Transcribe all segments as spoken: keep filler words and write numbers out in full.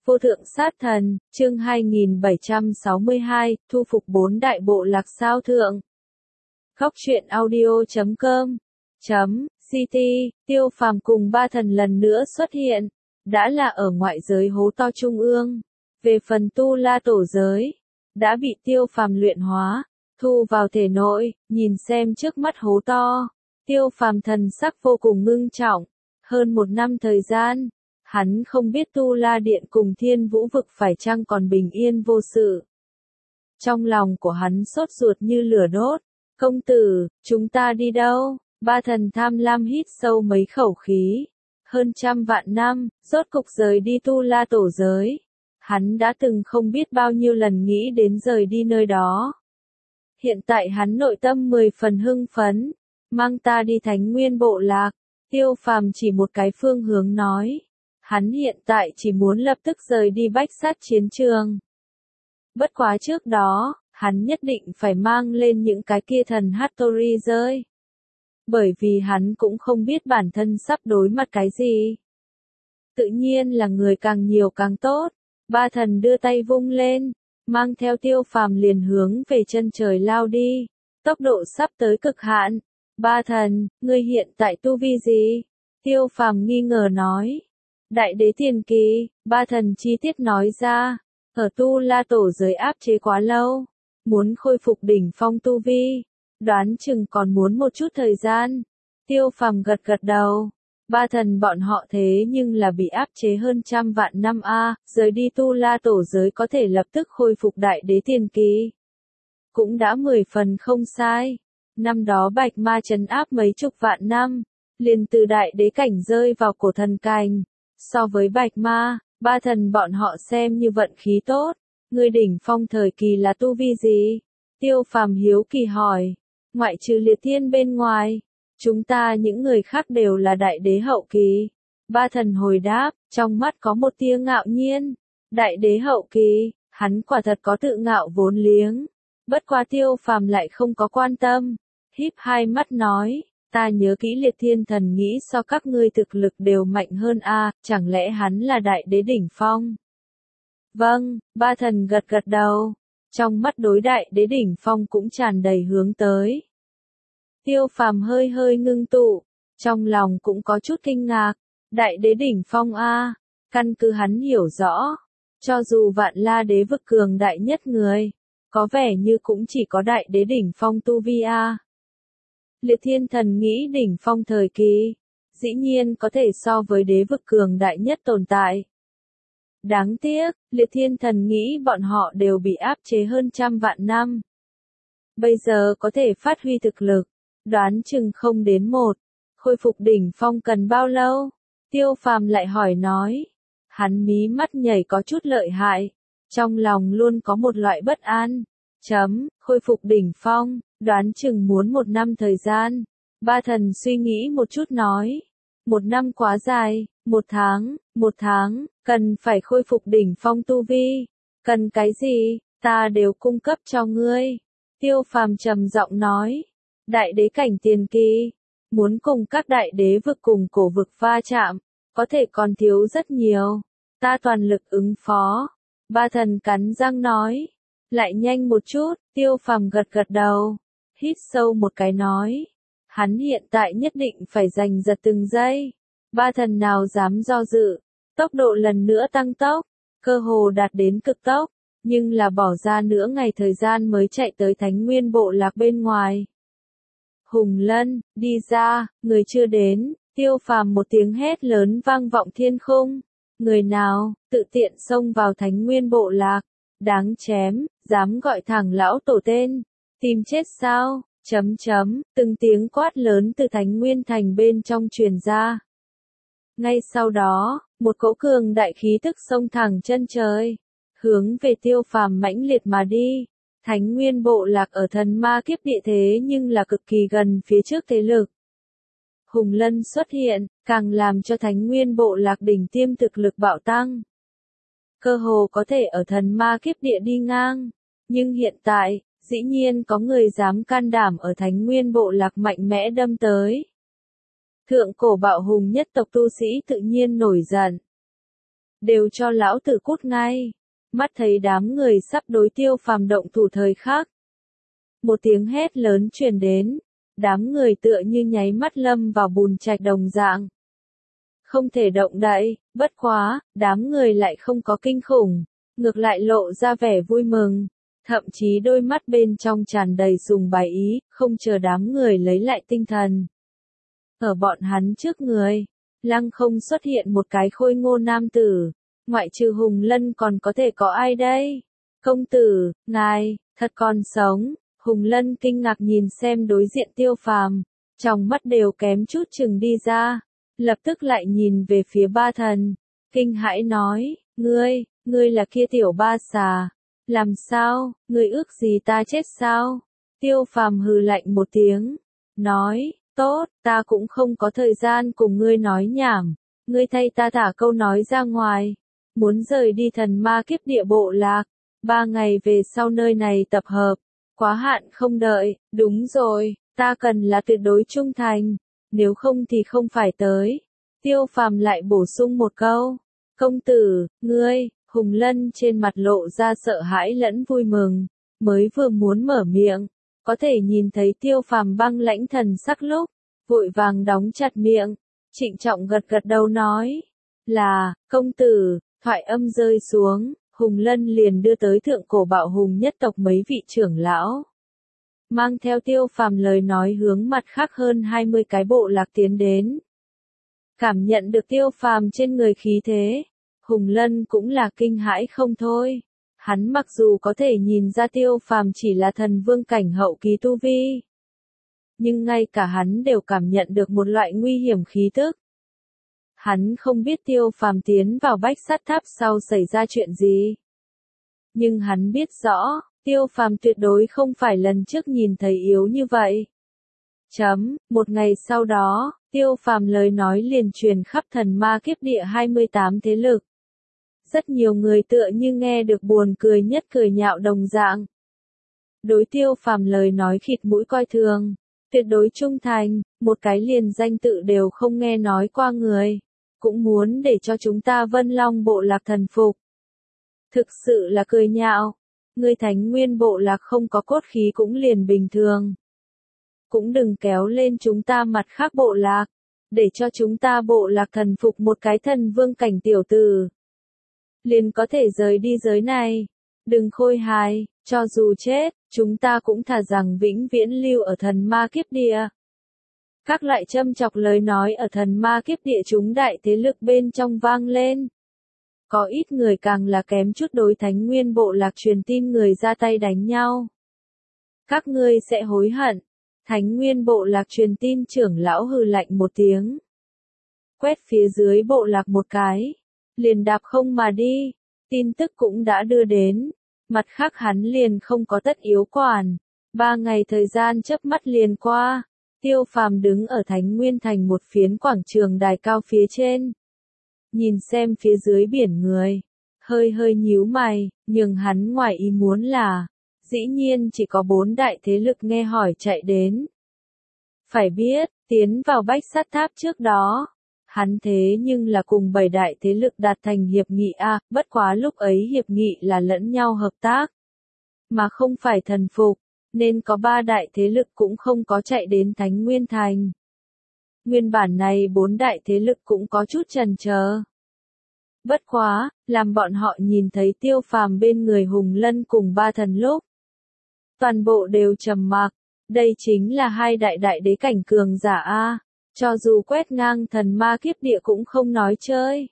Vô thượng sát thần, chương hai nghìn bảy trăm sáu mươi hai, thu phục bốn đại bộ lạc sao thượng. Góc truyện audio chấm com chấm ct, Tiêu Phàm cùng ba thần lần nữa xuất hiện, đã là ở ngoại giới hố to trung ương. Về phần tu la tổ giới, đã bị Tiêu Phàm luyện hóa, thu vào thể nội, nhìn xem trước mắt hố to. Tiêu Phàm thần sắc vô cùng ngưng trọng, hơn một năm thời gian. Hắn không biết Tu La Điện cùng Thiên Vũ Vực phải chăng còn bình yên vô sự. Trong lòng của hắn sốt ruột như lửa đốt. Công tử, chúng ta đi đâu? Ba thần tham lam hít sâu mấy khẩu khí. Hơn trăm vạn năm, rốt cục rời đi Tu La tổ giới. Hắn đã từng không biết bao nhiêu lần nghĩ đến rời đi nơi đó. Hiện tại hắn nội tâm mười phần hưng phấn. Mang ta đi Thánh Nguyên bộ lạc. Tiêu Phàm chỉ một cái phương hướng nói. Hắn hiện tại chỉ muốn lập tức rời đi bách sát chiến trường. Bất quá trước đó, hắn nhất định phải mang lên những cái kia thần Hattori rơi. Bởi vì hắn cũng không biết bản thân sắp đối mặt cái gì. Tự nhiên là người càng nhiều càng tốt. Ba thần đưa tay vung lên, mang theo Tiêu Phàm liền hướng về chân trời lao đi. Tốc độ sắp tới cực hạn. Ba thần, ngươi hiện tại tu vi gì? Tiêu Phàm nghi ngờ nói. Đại đế tiền kỳ, ba thần chi tiết nói ra, ở Tu La tổ giới áp chế quá lâu, muốn khôi phục đỉnh phong tu vi, đoán chừng còn muốn một chút thời gian. Tiêu Phàm gật gật đầu, ba thần bọn họ thế nhưng là bị áp chế hơn trăm vạn năm a, rời đi Tu La tổ giới có thể lập tức khôi phục đại đế tiền kỳ. Cũng đã mười phần không sai, năm đó Bạch Ma trấn áp mấy chục vạn năm, liền từ đại đế cảnh rơi vào cổ thần cảnh. So với Bạch Ma, ba thần bọn họ xem như vận khí tốt. Ngươi đỉnh phong thời kỳ là tu vi gì? Tiêu Phàm hiếu kỳ hỏi. Ngoại trừ Liệt Thiên bên ngoài, chúng ta những người khác đều là đại đế hậu kỳ. Ba thần hồi đáp, trong mắt có một tia ngạo nhiên. Đại đế hậu kỳ, hắn quả thật có tự ngạo vốn liếng. Bất quá Tiêu Phàm lại không có quan tâm. Híp hai mắt nói. Ta nhớ kỹ Liệt Thiên thần nghĩ so các ngươi thực lực đều mạnh hơn a, chẳng lẽ hắn là đại đế đỉnh phong? Vâng, ba thần gật gật đầu, trong mắt đối đại đế đỉnh phong cũng tràn đầy hướng tới. Tiêu Phàm hơi hơi ngưng tụ, trong lòng cũng có chút kinh ngạc, đại đế đỉnh phong a, căn cứ hắn hiểu rõ, cho dù Vạn La đế vực cường đại nhất người, có vẻ như cũng chỉ có đại đế đỉnh phong tu vi a. Liệt Thiên thần nghĩ đỉnh phong thời kỳ, dĩ nhiên có thể so với đế vực cường đại nhất tồn tại. Đáng tiếc, Liệt Thiên thần nghĩ bọn họ đều bị áp chế hơn trăm vạn năm. Bây giờ có thể phát huy thực lực, đoán chừng không đến một. Khôi phục đỉnh phong cần bao lâu? Tiêu Phàm lại hỏi nói. Hắn mí mắt nhảy có chút lợi hại, trong lòng luôn có một loại bất an. Chấm, khôi phục đỉnh phong, đoán chừng muốn một năm thời gian. Ba thần suy nghĩ một chút nói. Một năm quá dài, một tháng, một tháng, cần phải khôi phục đỉnh phong tu vi. Cần cái gì, ta đều cung cấp cho ngươi. Tiêu Phàm trầm giọng nói. Đại đế cảnh tiền kỳ, muốn cùng các đại đế vực cùng cổ vực va chạm, có thể còn thiếu rất nhiều. Ta toàn lực ứng phó. Ba thần cắn răng nói. Lại nhanh một chút, Tiêu Phàm gật gật đầu, hít sâu một cái nói. Hắn hiện tại nhất định phải giành giật từng giây. Ba thần nào dám do dự, tốc độ lần nữa tăng tốc, cơ hồ đạt đến cực tốc, nhưng là bỏ ra nửa ngày thời gian mới chạy tới Thánh Nguyên bộ lạc bên ngoài. Hùng Lân, đi ra, người chưa đến, Tiêu Phàm một tiếng hét lớn vang vọng thiên khung. Người nào, tự tiện xông vào Thánh Nguyên bộ lạc, đáng chém, dám gọi thẳng lão tổ tên, tìm chết sao, chấm chấm, từng tiếng quát lớn từ Thánh Nguyên thành bên trong truyền ra. Ngay sau đó, một cỗ cường đại khí tức xông thẳng chân trời, hướng về Tiêu Phàm mãnh liệt mà đi. Thánh Nguyên bộ lạc ở thần ma kiếp địa thế nhưng là cực kỳ gần phía trước thế lực. Hùng Lân xuất hiện, càng làm cho Thánh Nguyên bộ lạc đỉnh tiêm thực lực bạo tăng. Cơ hồ có thể ở thần ma kiếp địa đi ngang, nhưng hiện tại, dĩ nhiên có người dám can đảm ở Thánh Nguyên bộ lạc mạnh mẽ đâm tới. Thượng cổ bạo hùng nhất tộc tu sĩ tự nhiên nổi giận. đều cho lão tử cút ngay. Mắt thấy đám người sắp đối Tiêu Phàm động thủ thời khắc. Một tiếng hét lớn truyền đến, đám người tựa như nháy mắt lâm vào bùn trạch đồng dạng. Không thể động đậy, bất quá, đám người lại không có kinh khủng, ngược lại lộ ra vẻ vui mừng, thậm chí đôi mắt bên trong tràn đầy sùng bái ý, không chờ đám người lấy lại tinh thần. Ở bọn hắn trước người, lăng không xuất hiện một cái khôi ngô nam tử, ngoại trừ Hùng Lân còn có thể có ai đây? Công tử, ngài, thật còn sống. Hùng Lân kinh ngạc nhìn xem đối diện Tiêu Phàm, trong mắt đều kém chút chừng đi ra, lập tức lại nhìn về phía ba thần, kinh hãi nói, ngươi, ngươi là kia tiểu ba xà, làm sao, ngươi ước gì ta chết sao? Tiêu Phàm hừ lạnh một tiếng, nói, tốt, ta cũng không có thời gian cùng ngươi nói nhảm, ngươi thay ta thả câu nói ra ngoài, muốn rời đi thần ma kiếp địa bộ lạc, ba ngày về sau nơi này tập hợp. Quá hạn không đợi, đúng rồi, ta cần là tuyệt đối trung thành, nếu không thì không phải tới. Tiêu Phàm lại bổ sung một câu, công tử, ngươi, Hùng Lân trên mặt lộ ra sợ hãi lẫn vui mừng, mới vừa muốn mở miệng, có thể nhìn thấy Tiêu Phàm băng lãnh thần sắc lúc, vội vàng đóng chặt miệng, trịnh trọng gật gật đầu nói, là, công tử, thoại âm rơi xuống. Hùng Lân liền đưa tới thượng cổ bạo hùng nhất tộc mấy vị trưởng lão. Mang theo Tiêu Phàm lời nói hướng mặt khác hơn hai mươi cái bộ lạc tiến đến. Cảm nhận được Tiêu Phàm trên người khí thế, Hùng Lân cũng là kinh hãi không thôi. Hắn mặc dù có thể nhìn ra Tiêu Phàm chỉ là thần vương cảnh hậu kỳ tu vi, nhưng ngay cả hắn đều cảm nhận được một loại nguy hiểm khí tức. Hắn không biết Tiêu Phàm tiến vào Bách Sắt Tháp sau xảy ra chuyện gì. Nhưng hắn biết rõ, Tiêu Phàm tuyệt đối không phải lần trước nhìn thấy yếu như vậy. Chấm, một ngày sau đó, Tiêu Phàm lời nói liền truyền khắp thần ma kiếp địa hai mươi tám thế lực. Rất nhiều người tựa như nghe được buồn cười nhất cười nhạo đồng dạng. Đối Tiêu Phàm lời nói khịt mũi coi thường, tuyệt đối trung thành, một cái liền danh tự đều không nghe nói qua người. Cũng muốn để cho chúng ta Vân Long bộ lạc thần phục. Thực sự là cười nhạo, ngươi Thánh Nguyên bộ lạc không có cốt khí cũng liền bình thường. Cũng đừng kéo lên chúng ta mặt khác bộ lạc, để cho chúng ta bộ lạc thần phục một cái thần vương cảnh tiểu tử. Liền có thể rời đi giới này, đừng khôi hài, cho dù chết, chúng ta cũng thà rằng vĩnh viễn lưu ở thần ma kiếp địa. Các loại châm chọc lời nói ở thần ma kiếp địa chúng đại thế lực bên trong vang lên. Có ít người càng là kém chút đối Thánh Nguyên bộ lạc truyền tin người ra tay đánh nhau. Các ngươi sẽ hối hận. Thánh Nguyên bộ lạc truyền tin trưởng lão hừ lạnh một tiếng. Quét phía dưới bộ lạc một cái. Liền đạp không mà đi. Tin tức cũng đã đưa đến. Mặt khác hắn liền không có tất yếu quản. Ba ngày thời gian chớp mắt liền qua. Tiêu Phàm đứng ở Thánh Nguyên thành một phiến quảng trường đài cao phía trên. Nhìn xem phía dưới biển người. Hơi hơi nhíu mày, nhưng hắn ngoài ý muốn là, dĩ nhiên chỉ có bốn đại thế lực nghe hỏi chạy đến. Phải biết, tiến vào Bách Sắt Tháp trước đó, hắn thế nhưng là cùng bảy đại thế lực đạt thành hiệp nghị A, bất quá lúc ấy hiệp nghị là lẫn nhau hợp tác, mà không phải thần phục, nên có ba đại thế lực cũng không có chạy đến Thánh Nguyên Thành. Nguyên bản này bốn đại thế lực cũng có chút chần chờ. Bất quá, làm bọn họ nhìn thấy Tiêu Phàm bên người Hùng Lân cùng ba thần lúc. Toàn bộ đều trầm mặc, đây chính là hai đại đại đế cảnh cường giả A, cho dù quét ngang thần ma kiếp địa cũng không nói chơi.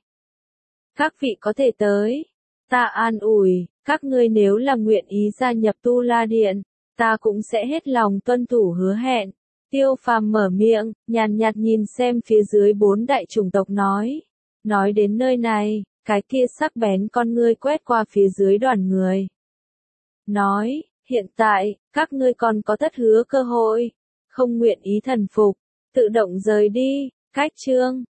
Các vị có thể tới, ta an ủi, các ngươi nếu là nguyện ý gia nhập Tu La Điện, ta cũng sẽ hết lòng tuân thủ hứa hẹn. Tiêu Phàm mở miệng, nhàn nhạt nhìn xem phía dưới bốn đại chủng tộc nói. Nói đến nơi này, cái kia sắc bén con ngươi quét qua phía dưới đoàn người. Nói, hiện tại, các ngươi còn có thất hứa cơ hội, không nguyện ý thần phục, tự động rời đi, cách chương.